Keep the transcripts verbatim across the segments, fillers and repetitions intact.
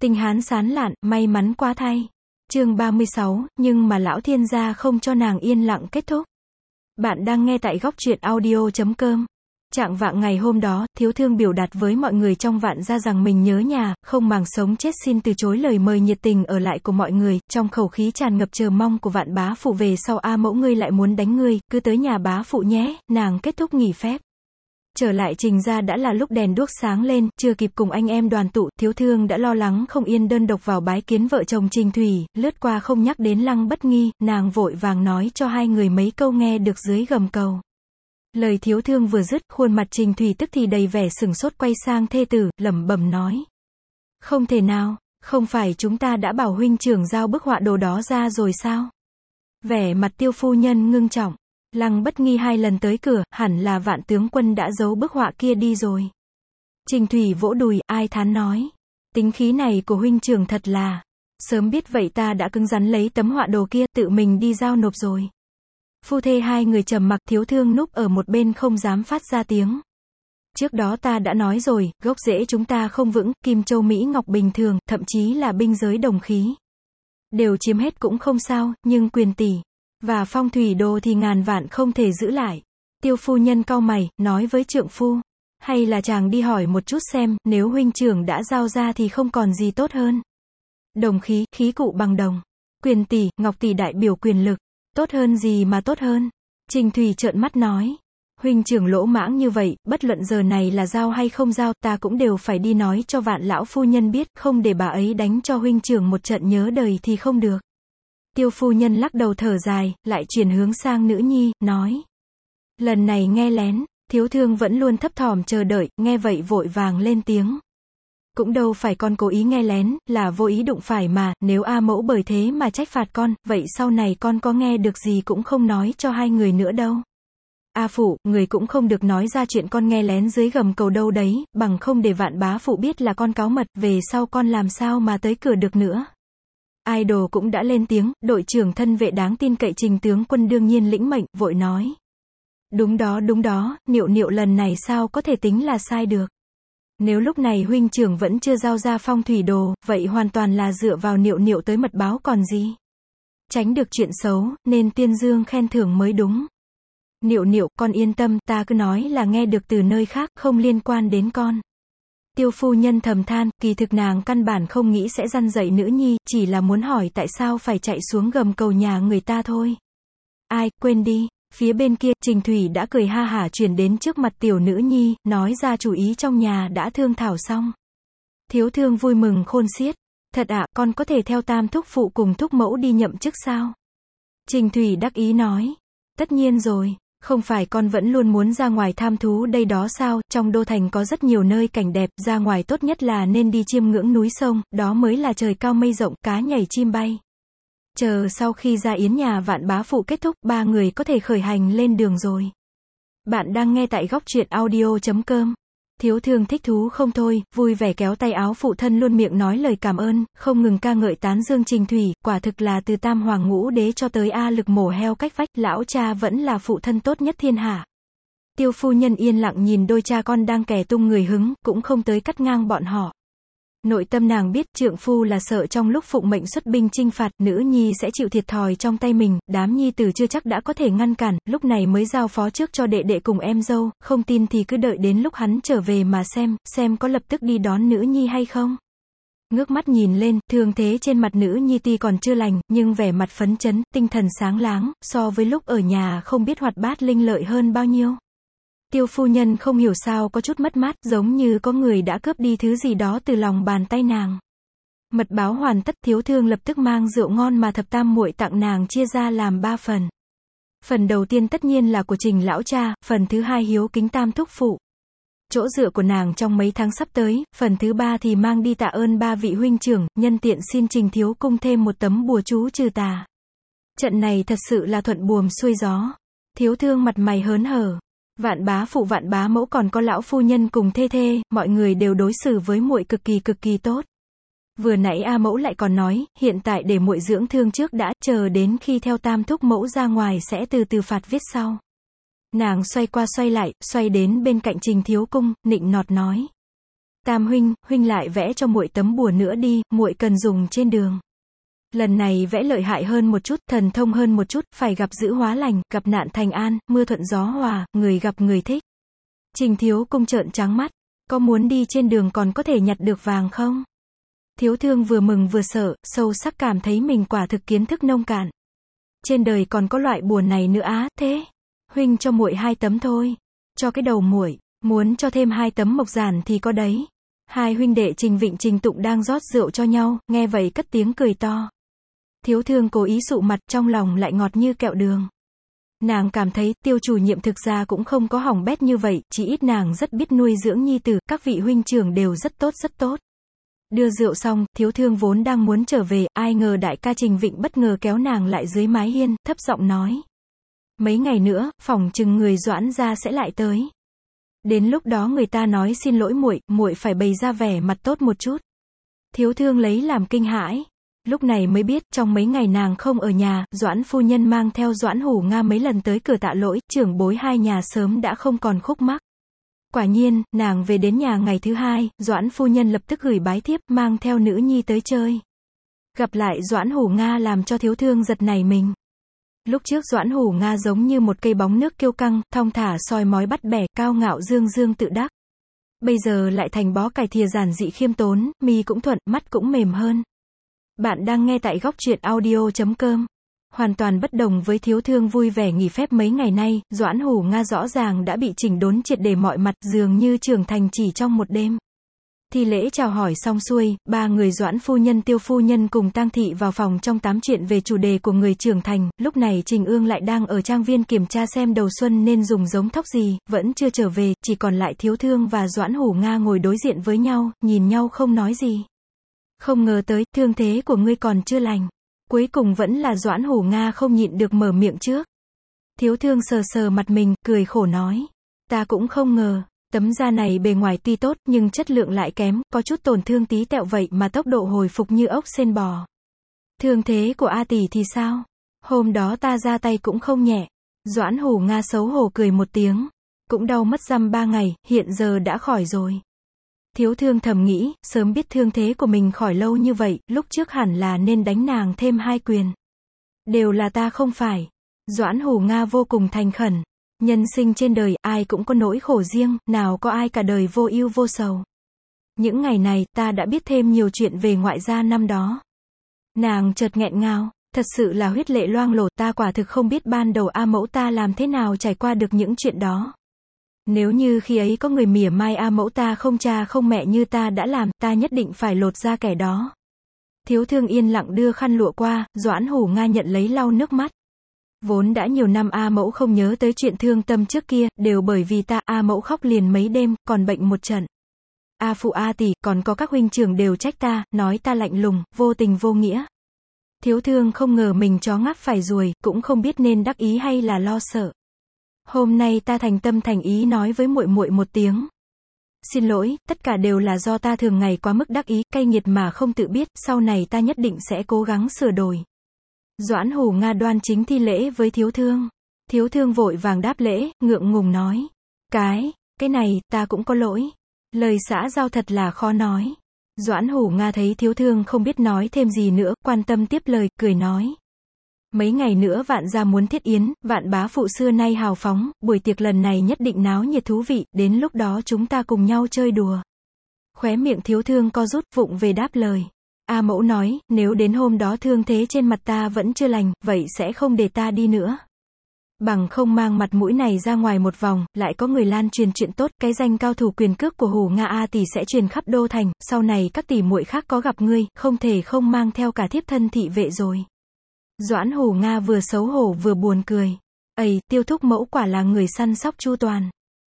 Tinh Hán sán lạn, may mắn quá thay. Chương ba mươi sáu, nhưng mà lão thiên gia không cho nàng yên lặng kết thúc. Bạn đang nghe tại góc truyện audio chấm com. Trạng vạng ngày hôm đó, Thiếu Thương biểu đạt với mọi người trong Vạn gia rằng mình nhớ nhà, không màng sống chết xin từ chối lời mời nhiệt tình ở lại của mọi người, trong khẩu khí tràn ngập chờ mong của Vạn bá phụ về sau a mẫu ngươi lại muốn đánh ngươi, cứ tới nhà bá phụ nhé, nàng kết thúc nghỉ phép. Trở lại Trình gia đã là lúc đèn đuốc sáng lên, chưa kịp cùng anh em đoàn tụ, Thiếu Thương đã lo lắng không yên đơn độc vào bái kiến vợ chồng Trình Thủy, lướt qua không nhắc đến Lăng Bất Nghi, nàng vội vàng nói cho hai người mấy câu nghe được dưới gầm cầu. Lời Thiếu Thương vừa dứt, khuôn mặt Trình Thủy tức thì đầy vẻ sửng sốt quay sang thê tử, lẩm bẩm nói. Không thể nào, không phải chúng ta đã bảo huynh trưởng giao bức họa đồ đó ra rồi sao? Vẻ mặt Tiêu phu nhân ngưng trọng. Lăng Bất Nghi hai lần tới cửa, hẳn là Vạn tướng quân đã giấu bức họa kia đi rồi. Trình Thủy vỗ đùi, ai thán nói. Tính khí này của huynh trưởng thật là. Sớm biết vậy ta đã cứng rắn lấy tấm họa đồ kia, tự mình đi giao nộp rồi. Phu thê hai người trầm mặc, Thiếu Thương núp ở một bên không dám phát ra tiếng. Trước đó ta đã nói rồi, gốc rễ chúng ta không vững, Kim Châu Mỹ Ngọc bình thường, thậm chí là binh giới đồng khí. Đều chiếm hết cũng không sao, nhưng quyền tỷ và phong thủy đồ thì ngàn vạn không thể giữ lại. Tiêu phu nhân cau mày, nói với trượng phu. Hay là chàng đi hỏi một chút xem, nếu huynh trưởng đã giao ra thì không còn gì tốt hơn. Đồng khí, khí cụ bằng đồng. Quyền tỷ, ngọc tỷ đại biểu quyền lực. Tốt hơn gì mà tốt hơn? Trình Thủy trợn mắt nói. Huynh trưởng lỗ mãng như vậy, bất luận giờ này là giao hay không giao, ta cũng đều phải đi nói cho Vạn lão phu nhân biết, không để bà ấy đánh cho huynh trưởng một trận nhớ đời thì không được. Tiêu phu nhân lắc đầu thở dài, lại chuyển hướng sang nữ nhi, nói. Lần này nghe lén, Thiếu Thương vẫn luôn thấp thỏm chờ đợi, nghe vậy vội vàng lên tiếng. Cũng đâu phải con cố ý nghe lén, là vô ý đụng phải mà, nếu A mẫu bởi thế mà trách phạt con, vậy sau này con có nghe được gì cũng không nói cho hai người nữa đâu. A phụ, người cũng không được nói ra chuyện con nghe lén dưới gầm cầu đâu đấy, bằng không để Vạn bá phụ biết là con cáo mật, về sau con làm sao mà tới cửa được nữa. Idol cũng đã lên tiếng, đội trưởng thân vệ đáng tin cậy Trình tướng quân đương nhiên lĩnh mệnh, vội nói. Đúng đó đúng đó, Niệu Niệu lần này sao có thể tính là sai được. Nếu lúc này huynh trưởng vẫn chưa giao ra phong thủy đồ, vậy hoàn toàn là dựa vào Niệu Niệu tới mật báo còn gì. Tránh được chuyện xấu, nên tuyên dương khen thưởng mới đúng. Niệu Niệu, con yên tâm, ta cứ nói là nghe được từ nơi khác, không liên quan đến con. Tiêu phu nhân thầm than, kỳ thực nàng căn bản không nghĩ sẽ răn dạy nữ nhi, chỉ là muốn hỏi tại sao phải chạy xuống gầm cầu nhà người ta thôi. Ai, quên đi. Phía bên kia, Trình Thủy đã cười ha hả chuyển đến trước mặt tiểu nữ nhi, nói ra chủ ý trong nhà đã thương thảo xong. Thiếu Thương vui mừng khôn xiết. Thật ạ, con có thể theo tam thúc phụ cùng thúc mẫu đi nhậm chức sao? Trình Thủy đắc ý nói. Tất nhiên rồi. Không phải con vẫn luôn muốn ra ngoài tham thú đây đó sao, trong đô thành có rất nhiều nơi cảnh đẹp, ra ngoài tốt nhất là nên đi chiêm ngưỡng núi sông, đó mới là trời cao mây rộng, cá nhảy chim bay. Chờ sau khi ra yến nhà Vạn bá phụ kết thúc, ba người có thể khởi hành lên đường rồi. Bạn đang nghe tại góc truyện audio chấm com. Thiếu Thương thích thú không thôi, vui vẻ kéo tay áo phụ thân luôn miệng nói lời cảm ơn, không ngừng ca ngợi tán dương Trình Thủy, quả thực là từ tam hoàng ngũ đế cho tới A lực mổ heo cách vách, lão cha vẫn là phụ thân tốt nhất thiên hạ. Tiêu phu nhân yên lặng nhìn đôi cha con đang kẻ tung người hứng, cũng không tới cắt ngang bọn họ. Nội tâm nàng biết trượng phu là sợ trong lúc phụng mệnh xuất binh chinh phạt, nữ nhi sẽ chịu thiệt thòi trong tay mình, đám nhi tử chưa chắc đã có thể ngăn cản, lúc này mới giao phó trước cho đệ đệ cùng em dâu, không tin thì cứ đợi đến lúc hắn trở về mà xem, xem có lập tức đi đón nữ nhi hay không. Ngước mắt nhìn lên, thương thế trên mặt nữ nhi tuy còn chưa lành, nhưng vẻ mặt phấn chấn, tinh thần sáng láng, so với lúc ở nhà không biết hoạt bát linh lợi hơn bao nhiêu. Tiêu phu nhân không hiểu sao có chút mất mát, giống như có người đã cướp đi thứ gì đó từ lòng bàn tay nàng. Mật báo hoàn tất, Thiếu Thương lập tức mang rượu ngon mà thập tam muội tặng nàng chia ra làm ba phần. Phần đầu tiên tất nhiên là của Trình lão cha, phần thứ hai hiếu kính tam thúc phụ. Chỗ dựa của nàng trong mấy tháng sắp tới, phần thứ ba thì mang đi tạ ơn ba vị huynh trưởng, nhân tiện xin Trình thiếu cung thêm một tấm bùa chú trừ tà. Trận này thật sự là thuận buồm xuôi gió. Thiếu Thương mặt mày hớn hở. Vạn bá phụ Vạn bá mẫu còn có lão phu nhân cùng thê thê, mọi người đều đối xử với muội cực kỳ cực kỳ tốt. Vừa nãy A mẫu lại còn nói, hiện tại để muội dưỡng thương trước đã, chờ đến khi theo tam thúc mẫu ra ngoài sẽ từ từ phạt viết sau. Nàng xoay qua xoay lại, xoay đến bên cạnh Trình thiếu cung, nịnh nọt nói. Tam huynh, huynh lại vẽ cho muội tấm bùa nữa đi, muội cần dùng trên đường. Lần này vẽ lợi hại hơn một chút, thần thông hơn một chút, phải gặp dữ hóa lành, gặp nạn thành an, mưa thuận gió hòa, người gặp người thích. Trình Thiếu Cung trợn trắng mắt, có muốn đi trên đường còn có thể nhặt được vàng không? Thiếu Thương vừa mừng vừa sợ, sâu sắc cảm thấy mình quả thực kiến thức nông cạn. Trên đời còn có loại bùa này nữa á, thế? Huynh cho muội hai tấm thôi. Cho cái đầu muội, muốn cho thêm hai tấm mộc giản thì có đấy. Hai huynh đệ Trình Vịnh Trình Tụng đang rót rượu cho nhau, nghe vậy cất tiếng cười to. Thiếu Thương cố ý sụ mặt, trong lòng lại ngọt như kẹo đường. Nàng cảm thấy, Tiêu chủ nhiệm thực ra cũng không có hỏng bét như vậy, chỉ ít nàng rất biết nuôi dưỡng nhi tử, các vị huynh trưởng đều rất tốt rất tốt. Đưa rượu xong, Thiếu Thương vốn đang muốn trở về, ai ngờ đại ca Trình Vịnh bất ngờ kéo nàng lại dưới mái hiên, thấp giọng nói. Mấy ngày nữa, phỏng chừng người Doãn gia sẽ lại tới. Đến lúc đó người ta nói xin lỗi muội, muội phải bày ra vẻ mặt tốt một chút. Thiếu Thương lấy làm kinh hãi. Lúc này mới biết, trong mấy ngày nàng không ở nhà, Doãn phu nhân mang theo Doãn Hủ Nga mấy lần tới cửa tạ lỗi, trưởng bối hai nhà sớm đã không còn khúc mắc. Quả nhiên, nàng về đến nhà ngày thứ hai, Doãn phu nhân lập tức gửi bái thiếp, mang theo nữ nhi tới chơi. Gặp lại Doãn Hủ Nga làm cho Thiếu Thương giật nảy mình. Lúc trước Doãn Hủ Nga giống như một cây bóng nước kiêu căng, thong thả soi mói bắt bẻ, cao ngạo dương dương tự đắc. Bây giờ lại thành bó cải thìa giản dị khiêm tốn, mi cũng thuận, mắt cũng mềm hơn. Bạn đang nghe tại góc truyện audio chấm com. Hoàn toàn bất đồng với Thiếu Thương vui vẻ nghỉ phép mấy ngày nay, Doãn Hủ Nga rõ ràng đã bị chỉnh đốn triệt để mọi mặt, dường như trưởng thành chỉ trong một đêm. Thi lễ chào hỏi xong xuôi, ba người Doãn phu nhân Tiêu phu nhân cùng Tang thị vào phòng trong tám chuyện về chủ đề của người trưởng thành, lúc này Trình Ương lại đang ở trang viên kiểm tra xem đầu xuân nên dùng giống thóc gì, vẫn chưa trở về, chỉ còn lại Thiếu Thương và Doãn Hủ Nga ngồi đối diện với nhau, nhìn nhau không nói gì. Không ngờ tới, thương thế của ngươi còn chưa lành. Cuối cùng vẫn là Doãn Hủ Nga không nhịn được mở miệng trước. Thiếu Thương sờ sờ mặt mình, cười khổ nói. Ta cũng không ngờ, tấm da này bề ngoài tuy tốt, nhưng chất lượng lại kém, có chút tổn thương tí tẹo vậy mà tốc độ hồi phục như ốc sên bò. Thương thế của A tỷ thì sao? Hôm đó ta ra tay cũng không nhẹ. Doãn Hủ Nga xấu hổ cười một tiếng. Cũng đau mất dăm ba ngày, hiện giờ đã khỏi rồi. Thiếu Thương thầm nghĩ, sớm biết thương thế của mình khỏi lâu như vậy, lúc trước hẳn là nên đánh nàng thêm hai quyền. Đều là ta không phải. Doãn Hủ Nga vô cùng thành khẩn. Nhân sinh trên đời, ai cũng có nỗi khổ riêng, nào có ai cả đời vô ưu vô sầu. Những ngày này, ta đã biết thêm nhiều chuyện về ngoại gia năm đó. Nàng chợt nghẹn ngào, thật sự là huyết lệ loang lổ, ta quả thực không biết ban đầu A mẫu ta làm thế nào trải qua được những chuyện đó. Nếu như khi ấy có người mỉa mai A mẫu ta không cha không mẹ như ta đã làm, ta nhất định phải lột ra kẻ đó. Thiếu Thương yên lặng đưa khăn lụa qua, Doãn Hủ Nga nhận lấy lau nước mắt. Vốn đã nhiều năm A mẫu không nhớ tới chuyện thương tâm trước kia, đều bởi vì ta, A mẫu khóc liền mấy đêm, còn bệnh một trận. A phụ A tỷ, còn có các huynh trưởng đều trách ta, nói ta lạnh lùng, vô tình vô nghĩa. Thiếu Thương không ngờ mình chó ngáp phải ruồi, cũng không biết nên đắc ý hay là lo sợ. Hôm nay ta thành tâm thành ý nói với muội muội một tiếng. Xin lỗi, tất cả đều là do ta thường ngày quá mức đắc ý, cay nghiệt mà không tự biết, sau này ta nhất định sẽ cố gắng sửa đổi. Doãn Hủ Nga đoan chính thi lễ với Thiếu Thương. Thiếu Thương vội vàng đáp lễ, ngượng ngùng nói. Cái, cái này, ta cũng có lỗi. Lời xã giao thật là khó nói. Doãn Hủ Nga thấy Thiếu Thương không biết nói thêm gì nữa, quan tâm tiếp lời, cười nói. Mấy ngày nữa Vạn gia muốn thiết yến, Vạn bá phụ xưa nay hào phóng, buổi tiệc lần này nhất định náo nhiệt thú vị, đến lúc đó chúng ta cùng nhau chơi đùa. Khóe miệng Thiếu Thương co rút, vụng về đáp lời. A mẫu nói, nếu đến hôm đó thương thế trên mặt ta vẫn chưa lành, vậy sẽ không để ta đi nữa. Bằng không mang mặt mũi này ra ngoài một vòng, lại có người lan truyền chuyện tốt, cái danh cao thủ quyền cước của Hủ Nga A tỷ sẽ truyền khắp đô thành, sau này các tỷ muội khác có gặp ngươi, không thể không mang theo cả thiếp thân thị vệ rồi. Doãn Hủ Nga vừa xấu hổ vừa buồn cười. Ây, Tiêu thúc mẫu quả là người săn sóc chu toàn.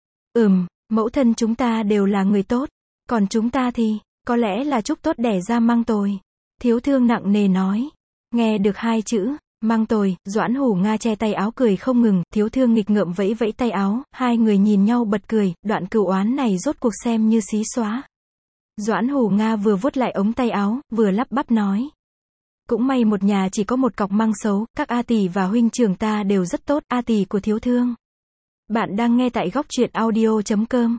Ừm, mẫu thân chúng ta đều là người tốt, còn chúng ta thì, có lẽ là chúc tốt đẻ ra mang tồi. Thiếu Thương nặng nề nói. Nghe được hai chữ, mang tồi, Doãn Hủ Nga che tay áo cười không ngừng, Thiếu Thương nghịch ngợm vẫy vẫy tay áo, hai người nhìn nhau bật cười, đoạn cửu oán này rốt cuộc xem như xí xóa. Doãn Hủ Nga vừa vuốt lại ống tay áo, vừa lắp bắp nói. Cũng may một nhà chỉ có một cọc măng xấu, các A tỷ và huynh trưởng ta đều rất tốt, A tỷ của Thiếu Thương. Bạn đang nghe tại góc truyện audio chấm com.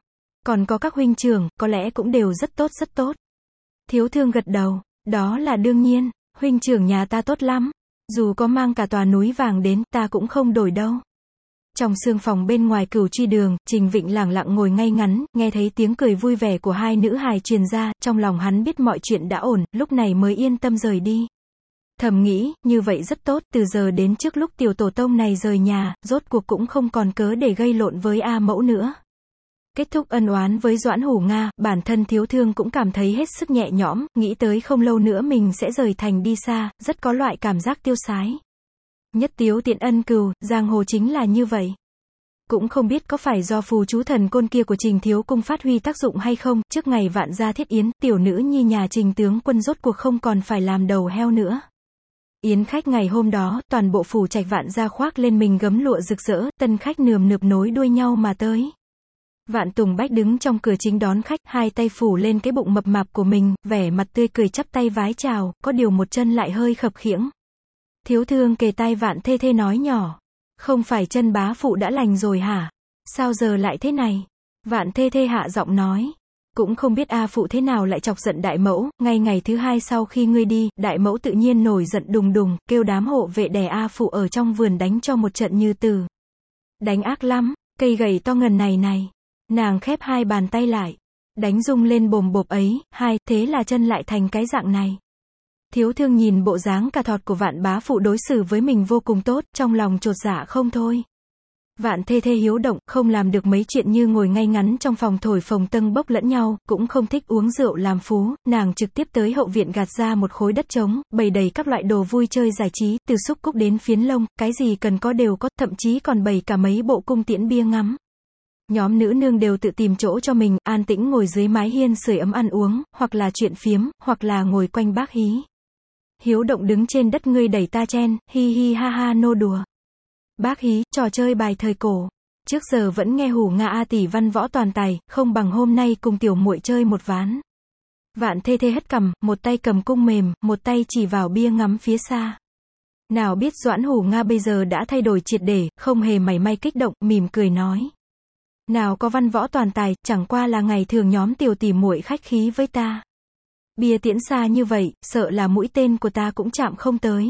Còn có các huynh trưởng, có lẽ cũng đều rất tốt rất tốt. Thiếu thương gật đầu, đó là đương nhiên, huynh trưởng nhà ta tốt lắm. Dù có mang cả tòa núi vàng đến, ta cũng không đổi đâu. Trong sương phòng bên ngoài Cửu Truy Đường, Trình Vịnh lẳng lặng ngồi ngay ngắn, nghe thấy tiếng cười vui vẻ của hai nữ hài truyền ra, trong lòng hắn biết mọi chuyện đã ổn, lúc này mới yên tâm rời đi. Thầm nghĩ, như vậy rất tốt, từ giờ đến trước lúc tiểu tổ tông này rời nhà, rốt cuộc cũng không còn cớ để gây lộn với A Mẫu nữa. Kết thúc ân oán với Doãn Hủ Nga, bản thân Thiếu Thương cũng cảm thấy hết sức nhẹ nhõm, nghĩ tới không lâu nữa mình sẽ rời thành đi xa, rất có loại cảm giác tiêu sái. Nhất tiếu tiện ân cừu, giang hồ chính là như vậy. Cũng không biết có phải do phù chú thần côn kia của Trình Thiếu Cung phát huy tác dụng hay không, trước ngày vạn gia thiết yến, tiểu nữ nhi nhà Trình tướng quân rốt cuộc không còn phải làm đầu heo nữa. Yến khách ngày hôm đó, toàn bộ phủ trạch vạn gia khoác lên mình gấm lụa rực rỡ, tân khách nườm nượp nối đuôi nhau mà tới. Vạn Tùng Bách đứng trong cửa chính đón khách, hai tay phủ lên cái bụng mập mạp của mình, vẻ mặt tươi cười chắp tay vái chào, có điều một chân lại hơi khập khiễng. Thiếu Thương kề tai Vạn Thê Thê nói nhỏ, không phải chân bá phụ đã lành rồi hả? Sao giờ lại thế này? Vạn Thê Thê hạ giọng nói, cũng không biết A phụ thế nào lại chọc giận đại mẫu, ngay ngày thứ hai sau khi ngươi đi, đại mẫu tự nhiên nổi giận đùng đùng, kêu đám hộ vệ đè A phụ ở trong vườn đánh cho một trận như tử. Đánh ác lắm, cây gậy to ngần này này. Nàng khép hai bàn tay lại, đánh rung lên bồm bộp ấy, hai, thế là chân lại thành cái dạng này. Thiếu Thương nhìn bộ dáng cà thọt của Vạn bá phụ đối xử với mình vô cùng tốt, trong lòng chột dạ không thôi. Vạn Thê Thê hiếu động, không làm được mấy chuyện như ngồi ngay ngắn trong phòng thổi phồng tâng bốc lẫn nhau, cũng không thích uống rượu làm phú, nàng trực tiếp tới hậu viện gạt ra một khối đất trống, bày đầy các loại đồ vui chơi giải trí, từ xúc cúc đến phiến lông, cái gì cần có đều có, thậm chí còn bày cả mấy bộ cung tiễn bia ngắm. Nhóm nữ nương đều tự tìm chỗ cho mình, an tĩnh ngồi dưới mái hiên sưởi ấm ăn uống, hoặc là chuyện phiếm, hoặc là ngồi quanh bác hí. Hiếu động đứng trên đất ngươi đẩy ta chen, hi hi ha ha nô đùa. Bác hí, trò chơi bài thời cổ. Trước giờ vẫn nghe hủ Nga A tỷ văn võ toàn tài, không bằng hôm nay cùng tiểu muội chơi một ván. Vạn Thê Thê hất cằm, một tay cầm cung mềm, một tay chỉ vào bia ngắm phía xa. Nào biết Doãn Hủ Nga bây giờ đã thay đổi triệt để, không hề mảy may kích động, mỉm cười nói. Nào có văn võ toàn tài, chẳng qua là ngày thường nhóm tiểu tỷ muội khách khí với ta. Bia tiễn xa như vậy, sợ là mũi tên của ta cũng chạm không tới.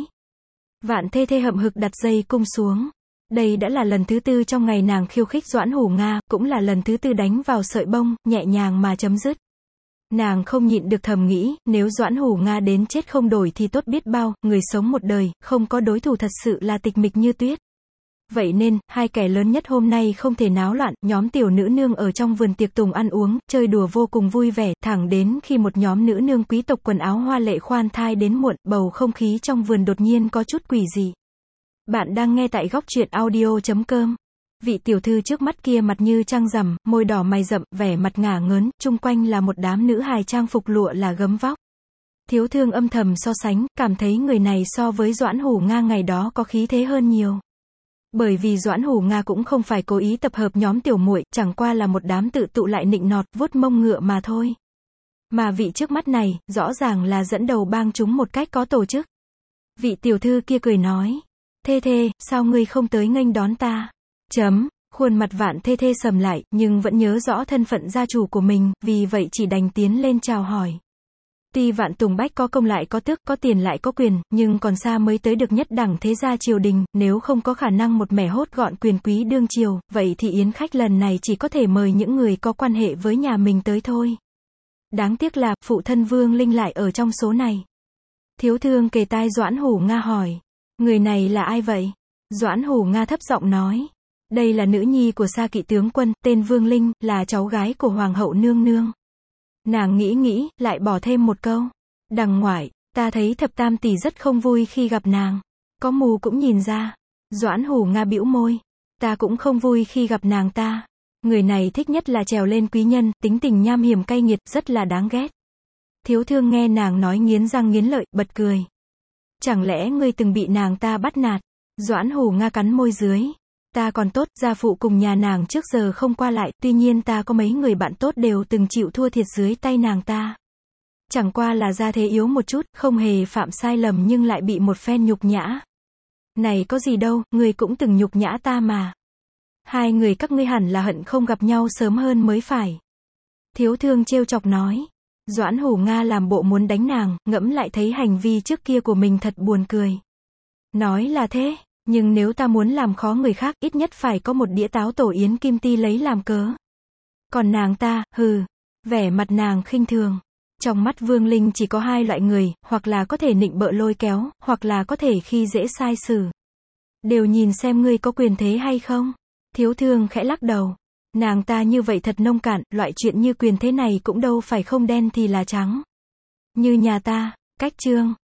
Vạn Thê Thê hậm hực đặt dây cung xuống. Đây đã là lần thứ tư trong ngày nàng khiêu khích Doãn Hủ Nga, cũng là lần thứ tư đánh vào sợi bông, nhẹ nhàng mà chấm dứt. Nàng không nhịn được thầm nghĩ, nếu Doãn Hủ Nga đến chết không đổi thì tốt biết bao, người sống một đời, không có đối thủ thật sự là tịch mịch như tuyết. Vậy nên, hai kẻ lớn nhất hôm nay không thể náo loạn, nhóm tiểu nữ nương ở trong vườn tiệc tùng ăn uống, chơi đùa vô cùng vui vẻ, thẳng đến khi một nhóm nữ nương quý tộc quần áo hoa lệ khoan thai đến muộn, bầu không khí trong vườn đột nhiên có chút quỷ dị. Bạn đang nghe tại góc truyện audio chấm com. Vị tiểu thư trước mắt kia mặt như trăng rằm, môi đỏ mày rậm, vẻ mặt ngả ngớn, chung quanh là một đám nữ hài trang phục lụa là gấm vóc. Thiếu Thương âm thầm so sánh, cảm thấy người này so với Doãn Hủ Nga ngày đó có khí thế hơn nhiều. Bởi vì Doãn Hủ Nga cũng không phải cố ý tập hợp nhóm tiểu muội, chẳng qua là một đám tự tụ lại nịnh nọt, vuốt mông ngựa mà thôi. Mà vị trước mắt này, rõ ràng là dẫn đầu bang chúng một cách có tổ chức. Vị tiểu thư kia cười nói, Thê Thê, sao ngươi không tới nghênh đón ta? Chấm, khuôn mặt Vạn Thê Thê sầm lại, nhưng vẫn nhớ rõ thân phận gia chủ của mình, vì vậy chỉ đành tiến lên chào hỏi. Tuy Vạn Tùng Bách có công lại có tước, có tiền lại có quyền, nhưng còn xa mới tới được nhất đẳng thế gia triều đình, nếu không có khả năng một mẻ hốt gọn quyền quý đương triều, vậy thì yến khách lần này chỉ có thể mời những người có quan hệ với nhà mình tới thôi. Đáng tiếc là, phụ thân Vương Linh lại ở trong số này. Thiếu Thương kề tai Doãn Hủ Nga hỏi, người này là ai vậy? Doãn Hủ Nga thấp giọng nói, đây là nữ nhi của Sa Kỵ tướng quân, tên Vương Linh, là cháu gái của Hoàng hậu nương nương. Nàng nghĩ nghĩ, lại bỏ thêm một câu. Đằng ngoại, ta thấy thập tam tỷ rất không vui khi gặp nàng. Có mù cũng nhìn ra. Doãn Hủ Nga bĩu môi. Ta cũng không vui khi gặp nàng ta. Người này thích nhất là trèo lên quý nhân, tính tình nham hiểm cay nghiệt, rất là đáng ghét. Thiếu Thương nghe nàng nói nghiến răng nghiến lợi, bật cười. Chẳng lẽ ngươi từng bị nàng ta bắt nạt? Doãn Hủ Nga cắn môi dưới. Ta còn tốt, gia phụ cùng nhà nàng trước giờ không qua lại, tuy nhiên ta có mấy người bạn tốt đều từng chịu thua thiệt dưới tay nàng ta. Chẳng qua là gia thế yếu một chút, không hề phạm sai lầm nhưng lại bị một phen nhục nhã. Này có gì đâu, ngươi cũng từng nhục nhã ta mà. Hai người các ngươi hẳn là hận không gặp nhau sớm hơn mới phải. Thiếu thương trêu chọc nói. Doãn Hủ Nga làm bộ muốn đánh nàng, ngẫm lại thấy hành vi trước kia của mình thật buồn cười. Nói là thế, nhưng nếu ta muốn làm khó người khác, ít nhất phải có một đĩa táo tổ yến kim ti lấy làm cớ. Còn nàng ta, hừ, vẻ mặt nàng khinh thường. Trong mắt Vương Linh chỉ có hai loại người, hoặc là có thể nịnh bợ lôi kéo, hoặc là có thể khi dễ sai xử. Đều nhìn xem ngươi có quyền thế hay không. Thiếu thương khẽ lắc đầu. Nàng ta như vậy thật nông cạn, loại chuyện như quyền thế này cũng đâu phải không đen thì là trắng. Như nhà ta, cách chương.